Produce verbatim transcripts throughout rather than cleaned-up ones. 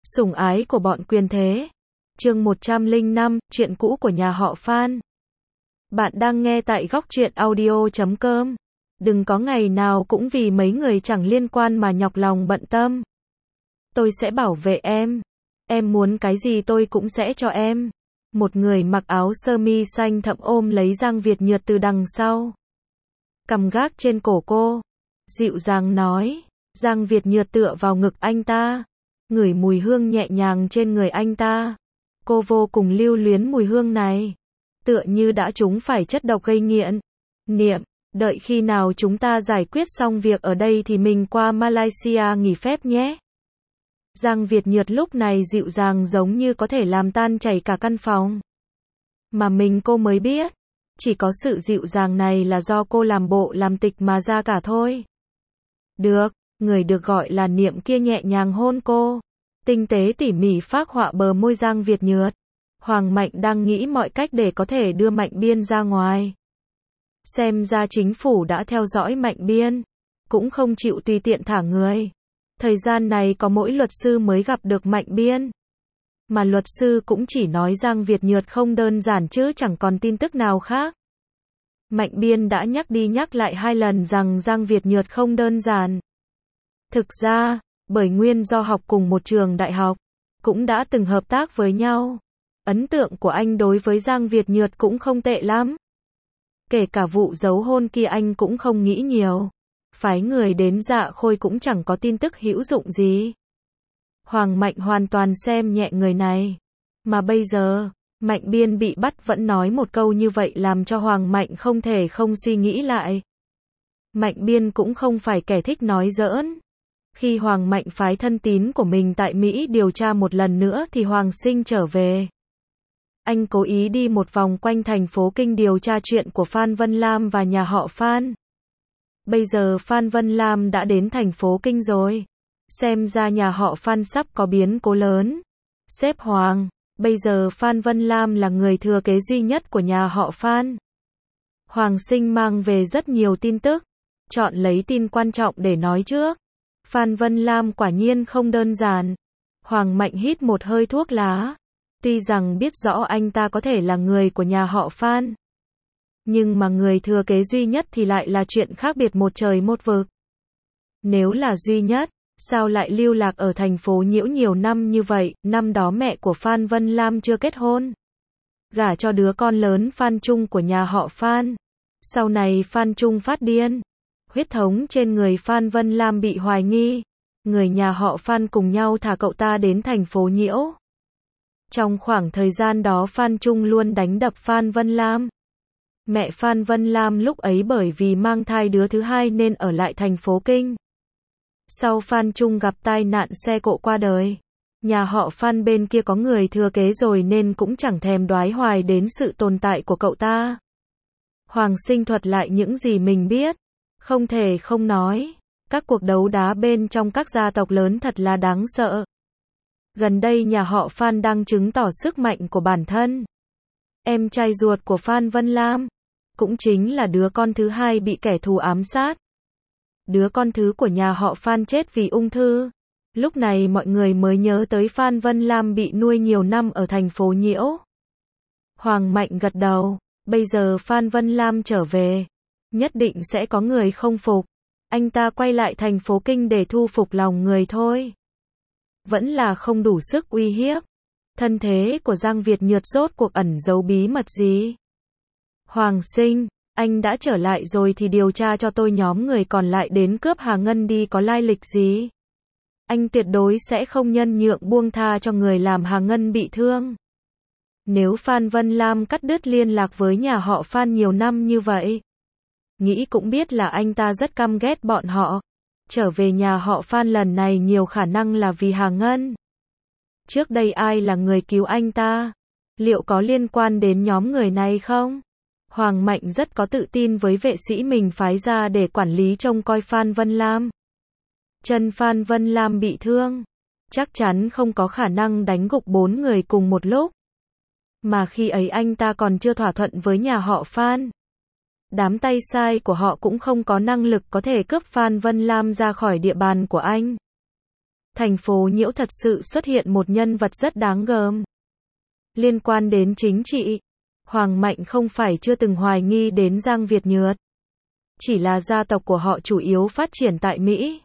Sủng ái của bọn quyền thế. Chương một trăm lẻ năm, chuyện cũ của nhà họ Phan. Bạn đang nghe tại góc truyện audio chấm com. Đừng có ngày nào cũng vì mấy người chẳng liên quan mà nhọc lòng bận tâm. Tôi sẽ bảo vệ em. Em muốn cái gì tôi cũng sẽ cho em. Một người mặc áo sơ mi xanh thẫm ôm lấy Giang Việt Nhược từ đằng sau. Cầm gác trên cổ cô. Dịu dàng nói. Giang Việt Nhược tựa vào ngực anh ta. Ngửi mùi hương nhẹ nhàng trên người anh ta. Cô vô cùng lưu luyến mùi hương này. Tựa như đã trúng phải chất độc gây nghiện. Niệm, đợi khi nào chúng ta giải quyết xong việc ở đây thì mình qua Malaysia nghỉ phép nhé. Giang Việt Nhược lúc này dịu dàng giống như có thể làm tan chảy cả căn phòng. Mà mình cô mới biết. Chỉ có sự dịu dàng này là do cô làm bộ làm tịch mà ra cả thôi. Được, người được gọi là Niệm kia nhẹ nhàng hôn cô. Tinh tế tỉ mỉ phác họa bờ môi Giang Việt Nhược. Hoàng Mạnh đang nghĩ mọi cách để có thể đưa Mạnh Biên ra ngoài. Xem ra chính phủ đã theo dõi Mạnh Biên. Cũng không chịu tùy tiện thả người. Thời gian này có mỗi luật sư mới gặp được Mạnh Biên. Mà luật sư cũng chỉ nói Giang Việt Nhược không đơn giản chứ chẳng còn tin tức nào khác. Mạnh Biên đã nhắc đi nhắc lại hai lần rằng Giang Việt Nhược không đơn giản. Thực ra, bởi nguyên do học cùng một trường đại học, cũng đã từng hợp tác với nhau. Ấn tượng của anh đối với Giang Việt Nhược cũng không tệ lắm. Kể cả vụ giấu hôn kia anh cũng không nghĩ nhiều. Phái người đến Dạ Khôi cũng chẳng có tin tức hữu dụng gì. Hoàng Mạnh hoàn toàn xem nhẹ người này. Mà bây giờ, Mạnh Biên bị bắt vẫn nói một câu như vậy làm cho Hoàng Mạnh không thể không suy nghĩ lại. Mạnh Biên cũng không phải kẻ thích nói giỡn. Khi Hoàng Mạnh phái thân tín của mình tại Mỹ điều tra một lần nữa thì Hoàng Sinh trở về. Anh cố ý đi một vòng quanh thành phố Kinh điều tra chuyện của Phan Vân Lam và nhà họ Phan. Bây giờ Phan Vân Lam đã đến thành phố Kinh rồi. Xem ra nhà họ Phan sắp có biến cố lớn. Sếp Hoàng, bây giờ Phan Vân Lam là người thừa kế duy nhất của nhà họ Phan. Hoàng Sinh mang về rất nhiều tin tức. Chọn lấy tin quan trọng để nói trước. Phan Vân Lam quả nhiên không đơn giản. Hoàng Mạnh hít một hơi thuốc lá. Tuy rằng biết rõ anh ta có thể là người của nhà họ Phan. Nhưng mà người thừa kế duy nhất thì lại là chuyện khác biệt một trời một vực. Nếu là duy nhất, sao lại lưu lạc ở thành phố Nhiễu nhiều năm như vậy, năm đó mẹ của Phan Vân Lam chưa kết hôn. Gả cho đứa con lớn Phan Trung của nhà họ Phan. Sau này Phan Trung phát điên. Huyết thống trên người Phan Vân Lam bị hoài nghi. Người nhà họ Phan cùng nhau thả cậu ta đến thành phố Nhiễu. Trong khoảng thời gian đó Phan Trung luôn đánh đập Phan Vân Lam. Mẹ Phan Vân Lam lúc ấy bởi vì mang thai đứa thứ hai nên ở lại thành phố Kinh. Sau Phan Trung gặp tai nạn xe cộ qua đời. Nhà họ Phan bên kia có người thừa kế rồi nên cũng chẳng thèm đoái hoài đến sự tồn tại của cậu ta. Hoàng Sinh thuật lại những gì mình biết. Không thể không nói. Các cuộc đấu đá bên trong các gia tộc lớn thật là đáng sợ. Gần đây nhà họ Phan đang chứng tỏ sức mạnh của bản thân. Em trai ruột của Phan Vân Lam. Cũng chính là đứa con thứ hai bị kẻ thù ám sát. Đứa con thứ của nhà họ Phan chết vì ung thư. Lúc này mọi người mới nhớ tới Phan Vân Lam bị nuôi nhiều năm ở thành phố Nhiễu. Hoàng Mạnh gật đầu. Bây giờ Phan Vân Lam trở về. Nhất định sẽ có người không phục. Anh ta quay lại thành phố Kinh để thu phục lòng người thôi. Vẫn là không đủ sức uy hiếp. Thân thế của Giang Việt Nhược rốt cuộc ẩn giấu bí mật gì? Hoàng Sinh, anh đã trở lại rồi thì điều tra cho tôi nhóm người còn lại đến cướp Hà Ngân đi có lai lịch gì? Anh tuyệt đối sẽ không nhân nhượng buông tha cho người làm Hà Ngân bị thương. Nếu Phan Vân Lam cắt đứt liên lạc với nhà họ Phan nhiều năm như vậy, nghĩ cũng biết là anh ta rất căm ghét bọn họ. Trở về nhà họ Phan lần này nhiều khả năng là vì Hà Ngân. Trước đây ai là người cứu anh ta? Liệu có liên quan đến nhóm người này không? Hoàng Mạnh rất có tự tin với vệ sĩ mình phái ra để quản lý trông coi Phan Vân Lam. Chân Phan Vân Lam bị thương. Chắc chắn không có khả năng đánh gục bốn người cùng một lúc. Mà khi ấy anh ta còn chưa thỏa thuận với nhà họ Phan. Đám tay sai của họ cũng không có năng lực có thể cướp Phan Vân Lam ra khỏi địa bàn của anh. thành phố Nhiễu thật sự xuất hiện một nhân vật rất đáng gờm. Liên quan đến chính trị, Hoàng Mạnh không phải chưa từng hoài nghi đến Giang Việt Nhược. Chỉ là gia tộc của họ chủ yếu phát triển tại Mỹ.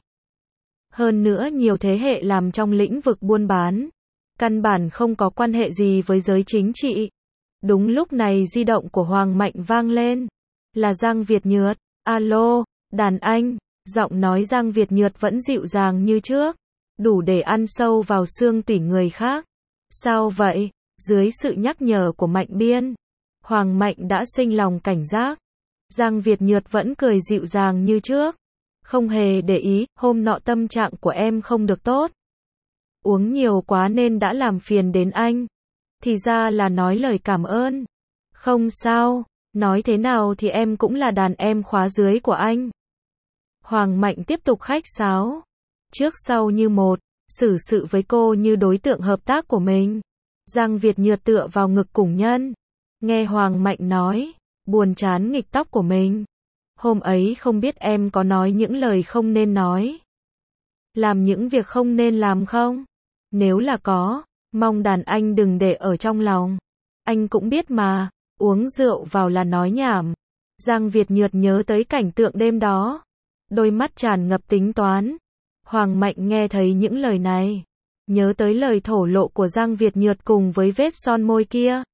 Hơn nữa nhiều thế hệ làm trong lĩnh vực buôn bán. Căn bản không có quan hệ gì với giới chính trị. Đúng lúc này di động của Hoàng Mạnh vang lên. Là Giang Việt Nhược. Alo, đàn anh. Giọng nói Giang Việt Nhược vẫn dịu dàng như trước. Đủ để ăn sâu vào xương tủy người khác. Sao vậy? Dưới sự nhắc nhở của Mạnh Biên, Hoàng Mạnh đã sinh lòng cảnh giác. Giang Việt Nhược vẫn cười dịu dàng như trước. Không hề để ý, hôm nọ tâm trạng của em không được tốt. Uống nhiều quá nên đã làm phiền đến anh. Thì ra là nói lời cảm ơn. Không sao, nói thế nào thì em cũng là đàn em khóa dưới của anh. Hoàng Mạnh tiếp tục khách sáo. Trước sau như một, xử sự với cô như đối tượng hợp tác của mình. Giang Việt Nhược tựa vào ngực Củng Nhân. Nghe Hoàng Mạnh nói, buồn chán nghịch tóc của mình. Hôm ấy không biết em có nói những lời không nên nói. Làm những việc không nên làm không? Nếu là có, mong đàn anh đừng để ở trong lòng. Anh cũng biết mà, uống rượu vào là nói nhảm. Giang Việt Nhược nhớ tới cảnh tượng đêm đó. Đôi mắt tràn ngập tính toán. Hoàng Mạnh nghe thấy những lời này. Nhớ tới lời thổ lộ của Giang Việt Nhược cùng với vết son môi kia.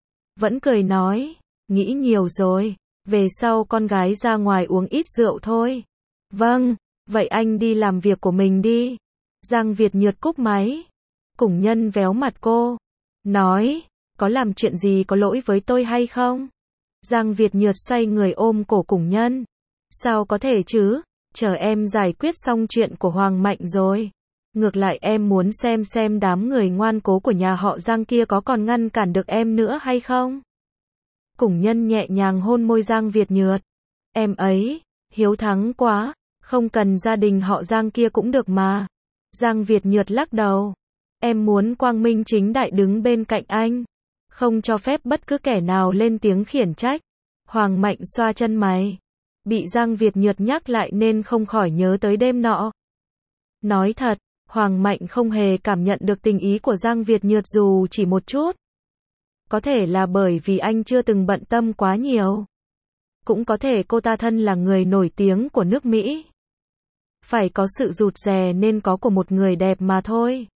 Vẫn cười nói, nghĩ nhiều rồi. Về sau con gái ra ngoài uống ít rượu thôi. Vâng, vậy anh đi làm việc của mình đi. Giang Việt Nhược cúp máy. Củng Nhân véo mặt cô. Nói, có làm chuyện gì có lỗi với tôi hay không? Giang Việt Nhược xoay người ôm cổ Củng Nhân. Sao có thể chứ? Chờ em giải quyết xong chuyện của Hoàng Mạnh rồi. Ngược lại em muốn xem xem đám người ngoan cố của nhà họ Giang kia có còn ngăn cản được em nữa hay không? Củng Nhân nhẹ nhàng hôn môi Giang Việt Nhược. Em ấy, hiếu thắng quá, không cần gia đình họ Giang kia cũng được mà. Giang Việt Nhược lắc đầu. Em muốn quang minh chính đại đứng bên cạnh anh. Không cho phép bất cứ kẻ nào lên tiếng khiển trách. Hoàng Mạnh xoa chân mày. Bị Giang Việt Nhược nhắc lại nên không khỏi nhớ tới đêm nọ. Nói thật, Hoàng Mạnh không hề cảm nhận được tình ý của Giang Việt Nhược dù chỉ một chút. Có thể là bởi vì anh chưa từng bận tâm quá nhiều. Cũng có thể cô ta thân là người nổi tiếng của nước Mỹ. Phải có sự rụt rè nên có của một người đẹp mà thôi.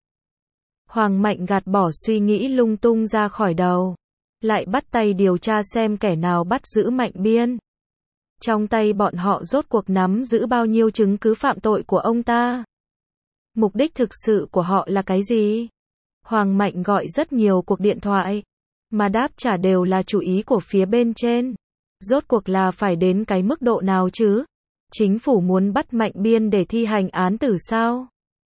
Hoàng Mạnh gạt bỏ suy nghĩ lung tung ra khỏi đầu. Lại bắt tay điều tra xem kẻ nào bắt giữ Mạnh Biên. Trong tay bọn họ rốt cuộc nắm giữ bao nhiêu chứng cứ phạm tội của ông ta. Mục đích thực sự của họ là cái gì? Hoàng Mạnh gọi rất nhiều cuộc điện thoại. Mà đáp trả đều là chủ ý của phía bên trên. Rốt cuộc là phải đến cái mức độ nào chứ? Chính phủ muốn bắt Mạnh Biên để thi hành án tử sao?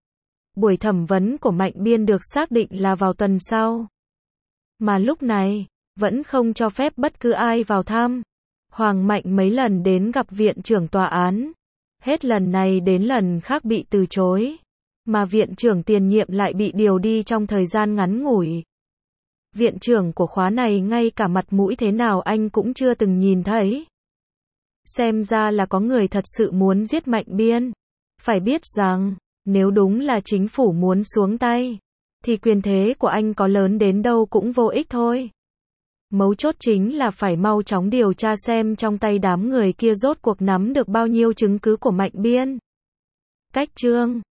Buổi thẩm vấn của Mạnh Biên được xác định là vào tuần sau. Mà lúc này, vẫn không cho phép bất cứ ai vào thăm. Hoàng Mạnh mấy lần đến gặp viện trưởng tòa án. Hết lần này đến lần khác bị từ chối. Mà viện trưởng tiền nhiệm lại bị điều đi trong thời gian ngắn ngủi. Viện trưởng của khóa này ngay cả mặt mũi thế nào anh cũng chưa từng nhìn thấy. Xem ra là có người thật sự muốn giết Mạnh Biên. Phải biết rằng, nếu đúng là chính phủ muốn xuống tay, thì quyền thế của anh có lớn đến đâu cũng vô ích thôi. Mấu chốt chính là phải mau chóng điều tra xem trong tay đám người kia rốt cuộc nắm được bao nhiêu chứng cứ của Mạnh Biên. Cách chương